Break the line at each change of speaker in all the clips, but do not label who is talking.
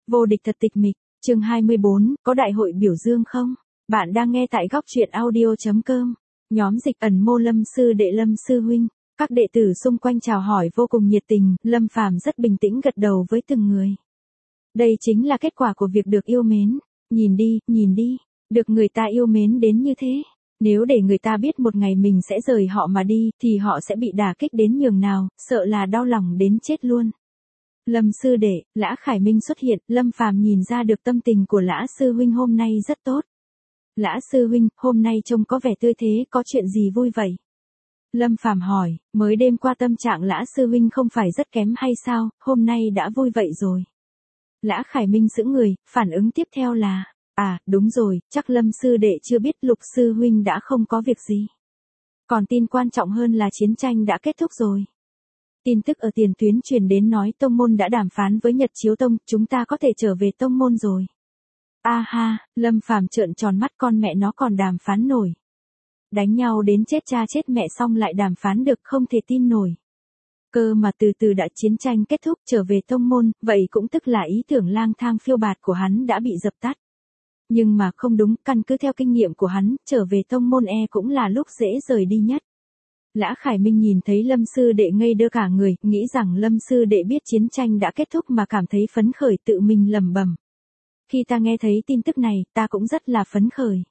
Vô địch thật tịch mịch, chương 24, có đại hội biểu dương không? Bạn đang nghe tại góc truyện audio.com. Nhóm dịch ẩn mô Lâm sư đệ Lâm sư huynh, các đệ tử xung quanh chào hỏi vô cùng nhiệt tình, Lâm Phàm rất bình tĩnh gật đầu với từng người. Đây chính là kết quả của việc được yêu mến. Nhìn đi, được người ta yêu mến đến như thế. Nếu để người ta biết một ngày mình sẽ rời họ mà đi, thì họ sẽ bị đả kích đến nhường nào, sợ là đau lòng đến chết luôn. Lâm sư đệ, Lã Khải Minh xuất hiện, Lâm Phàm nhìn ra được tâm tình của Lã sư huynh hôm nay rất tốt. Lã sư huynh, hôm nay trông có vẻ tươi thế, có chuyện gì vui vậy? Lâm Phàm hỏi, mới đêm qua tâm trạng Lã sư huynh không phải rất kém hay sao, hôm nay đã vui vậy rồi. Lã Khải Minh sững người, phản ứng tiếp theo là, đúng rồi, chắc Lâm sư đệ chưa biết Lục sư huynh đã không có việc gì. Còn tin quan trọng hơn là chiến tranh đã kết thúc rồi. Tin tức ở tiền tuyến truyền đến nói tông môn đã đàm phán với Nhật Chiếu Tông, chúng ta có thể trở về tông môn rồi. Lâm Phàm trợn tròn mắt, con mẹ nó còn đàm phán nổi. Đánh nhau đến chết cha chết mẹ xong lại đàm phán được, không thể tin nổi. Cơ mà từ từ đã chiến tranh kết thúc trở về tông môn, vậy cũng tức là ý tưởng lang thang phiêu bạt của hắn đã bị dập tắt. Nhưng mà không đúng, căn cứ theo kinh nghiệm của hắn, trở về tông môn cũng là lúc dễ rời đi nhất. Lã Khải Minh nhìn thấy Lâm sư đệ ngây đơ cả người, nghĩ rằng Lâm sư đệ biết chiến tranh đã kết thúc mà cảm thấy phấn khởi, tự mình lẩm bẩm. Khi ta nghe thấy tin tức này, ta cũng rất là phấn khởi.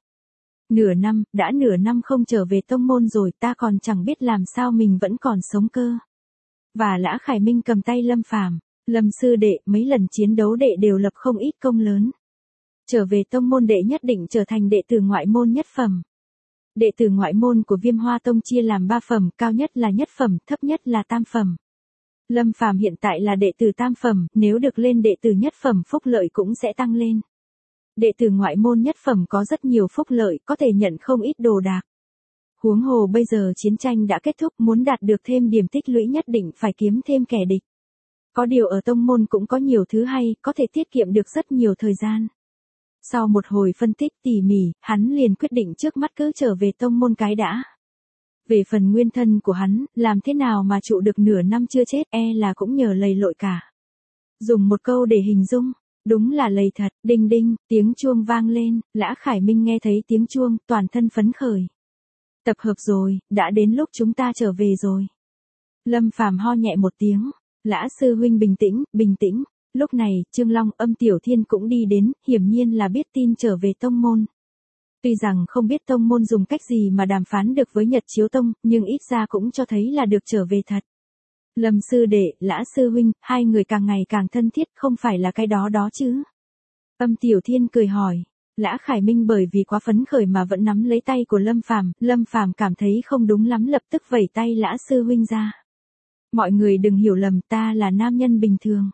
Đã nửa năm không trở về tông môn rồi, ta còn chẳng biết làm sao mình vẫn còn sống cơ. Và Lã Khải Minh cầm tay Lâm Phàm, Lâm sư đệ, mấy lần chiến đấu đệ đều lập không ít công lớn. Trở về tông môn đệ nhất định trở thành đệ tử ngoại môn nhất phẩm. Đệ tử ngoại môn của Viêm Hoa Tông chia làm 3 phẩm, cao nhất là nhất phẩm, thấp nhất là tam phẩm. Lâm Phàm hiện tại là đệ tử tam phẩm, nếu được lên đệ tử nhất phẩm phúc lợi cũng sẽ tăng lên. Đệ tử ngoại môn nhất phẩm có rất nhiều phúc lợi, có thể nhận không ít đồ đạc. Huống hồ bây giờ chiến tranh đã kết thúc, muốn đạt được thêm điểm tích lũy nhất định phải kiếm thêm kẻ địch. Có điều ở tông môn cũng có nhiều thứ hay, có thể tiết kiệm được rất nhiều thời gian. Sau một hồi phân tích tỉ mỉ, hắn liền quyết định trước mắt cứ trở về tông môn cái đã. Về phần nguyên thân của hắn, làm thế nào mà trụ được nửa năm chưa chết, là cũng nhờ lầy lội cả. Dùng một câu để hình dung, đúng là lầy thật. Đinh đinh, tiếng chuông vang lên, Lã Khải Minh nghe thấy tiếng chuông, toàn thân phấn khởi. Tập hợp rồi, đã đến lúc chúng ta trở về rồi. Lâm Phàm ho nhẹ một tiếng, Lã sư huynh bình tĩnh. Lúc này, Trương Long, Âm Tiểu Thiên cũng đi đến, hiển nhiên là biết tin trở về tông môn. Tuy rằng không biết tông môn dùng cách gì mà đàm phán được với Nhật Chiếu Tông, nhưng ít ra cũng cho thấy là được trở về thật. Lâm sư đệ, Lã sư huynh, hai người càng ngày càng thân thiết, không phải là cái đó chứ? Âm Tiểu Thiên cười hỏi. Lã Khải Minh bởi vì quá phấn khởi mà vẫn nắm lấy tay của Lâm Phàm cảm thấy không đúng lắm, lập tức vẩy tay Lã sư huynh ra. Mọi người đừng hiểu lầm, ta là nam nhân bình thường.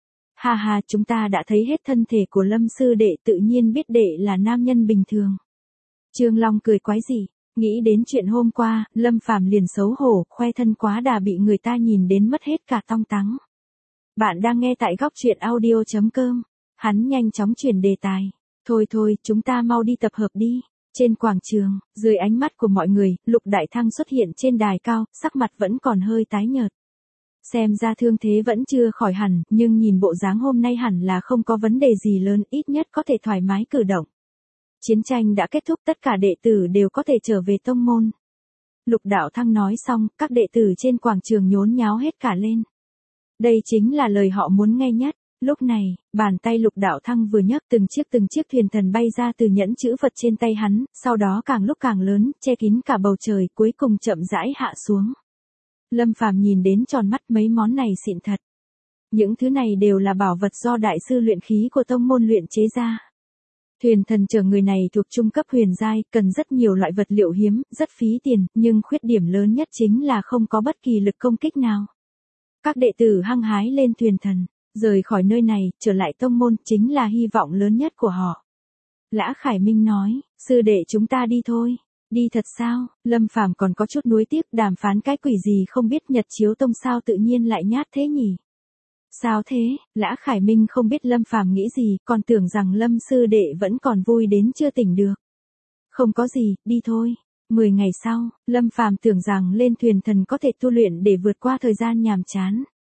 Chúng ta đã thấy hết thân thể của Lâm sư đệ, tự nhiên biết đệ là nam nhân bình thường. Trương Long cười quái dị, nghĩ đến chuyện hôm qua, Lâm Phàm liền xấu hổ, khoe thân quá đà bị người ta nhìn đến mất hết cả tong tắng. Bạn đang nghe tại góc truyện audio.com. Hắn nhanh chóng chuyển đề tài. Thôi, chúng ta mau đi tập hợp đi. Trên quảng trường, dưới ánh mắt của mọi người, Lục Đại Thăng xuất hiện trên đài cao, sắc mặt vẫn còn hơi tái nhợt. Xem ra thương thế vẫn chưa khỏi hẳn, nhưng nhìn bộ dáng hôm nay hẳn là không có vấn đề gì lớn, ít nhất có thể thoải mái cử động. Chiến tranh đã kết thúc, tất cả đệ tử đều có thể trở về tông môn. Lục Đạo Thăng nói xong, các đệ tử trên quảng trường nhốn nháo hết cả lên. Đây chính là lời họ muốn nghe nhất. Lúc này, bàn tay Lục Đạo Thăng vừa nhấc, từng chiếc thuyền thần bay ra từ nhẫn chữ vật trên tay hắn, sau đó càng lúc càng lớn, che kín cả bầu trời, cuối cùng chậm rãi hạ xuống. Lâm Phàm nhìn đến tròn mắt, mấy món này xịn thật. Những thứ này đều là bảo vật do đại sư luyện khí của tông môn luyện chế ra. Thuyền thần chở người này thuộc trung cấp huyền giai, cần rất nhiều loại vật liệu hiếm, rất phí tiền, nhưng khuyết điểm lớn nhất chính là không có bất kỳ lực công kích nào. Các đệ tử hăng hái lên thuyền thần, rời khỏi nơi này, trở lại tông môn, chính là hy vọng lớn nhất của họ. Lã Khải Minh nói, sư đệ chúng ta đi thôi. Đi thật sao? Lâm Phàm còn có chút nuối tiếc, đàm phán cái quỷ gì không biết, Nhật Chiếu Tông sao tự nhiên lại nhát thế nhỉ? Sao thế? Lã Khải Minh không biết Lâm Phàm nghĩ gì, còn tưởng rằng Lâm sư đệ vẫn còn vui đến chưa tỉnh được. Không có gì, đi thôi. 10 ngày sau, Lâm Phàm tưởng rằng lên thuyền thần có thể tu luyện để vượt qua thời gian nhàm chán.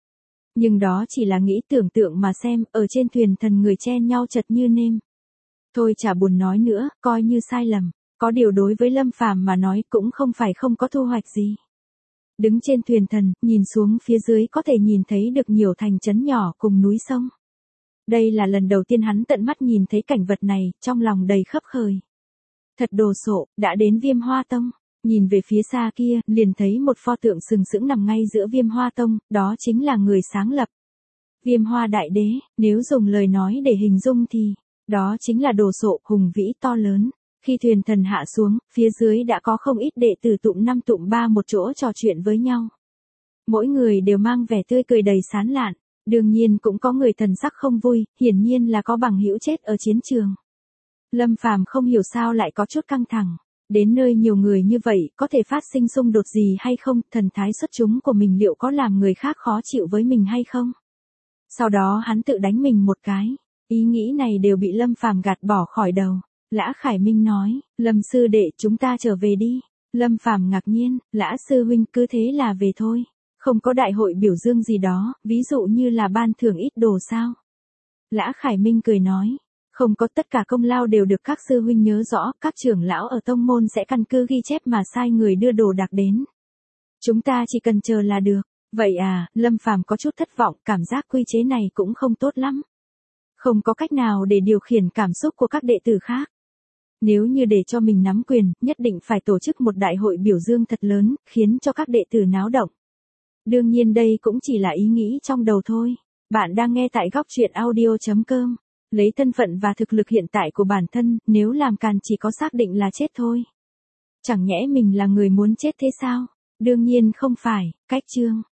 Nhưng đó chỉ là nghĩ tưởng tượng mà xem, ở trên thuyền thần người chen nhau chật như nêm. Thôi chả buồn nói nữa, coi như sai lầm. Có điều đối với Lâm Phàm mà nói cũng không phải không có thu hoạch gì. Đứng trên thuyền thần, nhìn xuống phía dưới có thể nhìn thấy được nhiều thành trấn nhỏ cùng núi sông. Đây là lần đầu tiên hắn tận mắt nhìn thấy cảnh vật này, trong lòng đầy khấp khởi. Thật đồ sộ, đã đến Viêm Hoa Tông. Nhìn về phía xa kia, liền thấy một pho tượng sừng sững nằm ngay giữa Viêm Hoa Tông, đó chính là người sáng lập Viêm Hoa Đại Đế, nếu dùng lời nói để hình dung thì, đó chính là đồ sộ, hùng vĩ to lớn. Khi thuyền thần hạ xuống, phía dưới đã có không ít đệ tử tụm năm tụm ba một chỗ trò chuyện với nhau. Mỗi người đều mang vẻ tươi cười đầy sán lạn, đương nhiên cũng có người thần sắc không vui, hiển nhiên là có bằng hữu chết ở chiến trường. Lâm Phàm không hiểu sao lại có chút căng thẳng. Đến nơi nhiều người như vậy, có thể phát sinh xung đột gì hay không, thần thái xuất chúng của mình liệu có làm người khác khó chịu với mình hay không? Sau đó hắn tự đánh mình một cái, ý nghĩ này đều bị Lâm Phàm gạt bỏ khỏi đầu. Lã Khải Minh nói, Lâm sư đệ chúng ta trở về đi. Lâm Phàm ngạc nhiên, Lã sư huynh cứ thế là về thôi. Không có đại hội biểu dương gì đó, ví dụ như là ban thưởng ít đồ sao? Lã Khải Minh cười nói, không có, tất cả công lao đều được các sư huynh nhớ rõ, các trưởng lão ở tông môn sẽ căn cứ ghi chép mà sai người đưa đồ đạc đến. Chúng ta chỉ cần chờ là được. Vậy à, Lâm Phàm có chút thất vọng, cảm giác quy chế này cũng không tốt lắm. Không có cách nào để điều khiển cảm xúc của các đệ tử khác. Nếu như để cho mình nắm quyền, nhất định phải tổ chức một đại hội biểu dương thật lớn, khiến cho các đệ tử náo động. Đương nhiên đây cũng chỉ là ý nghĩ trong đầu thôi. Bạn đang nghe tại góc truyện audio.com. Lấy thân phận và thực lực hiện tại của bản thân, nếu làm càn chỉ có xác định là chết thôi. Chẳng nhẽ mình là người muốn chết thế sao? Đương nhiên không phải, cách chương.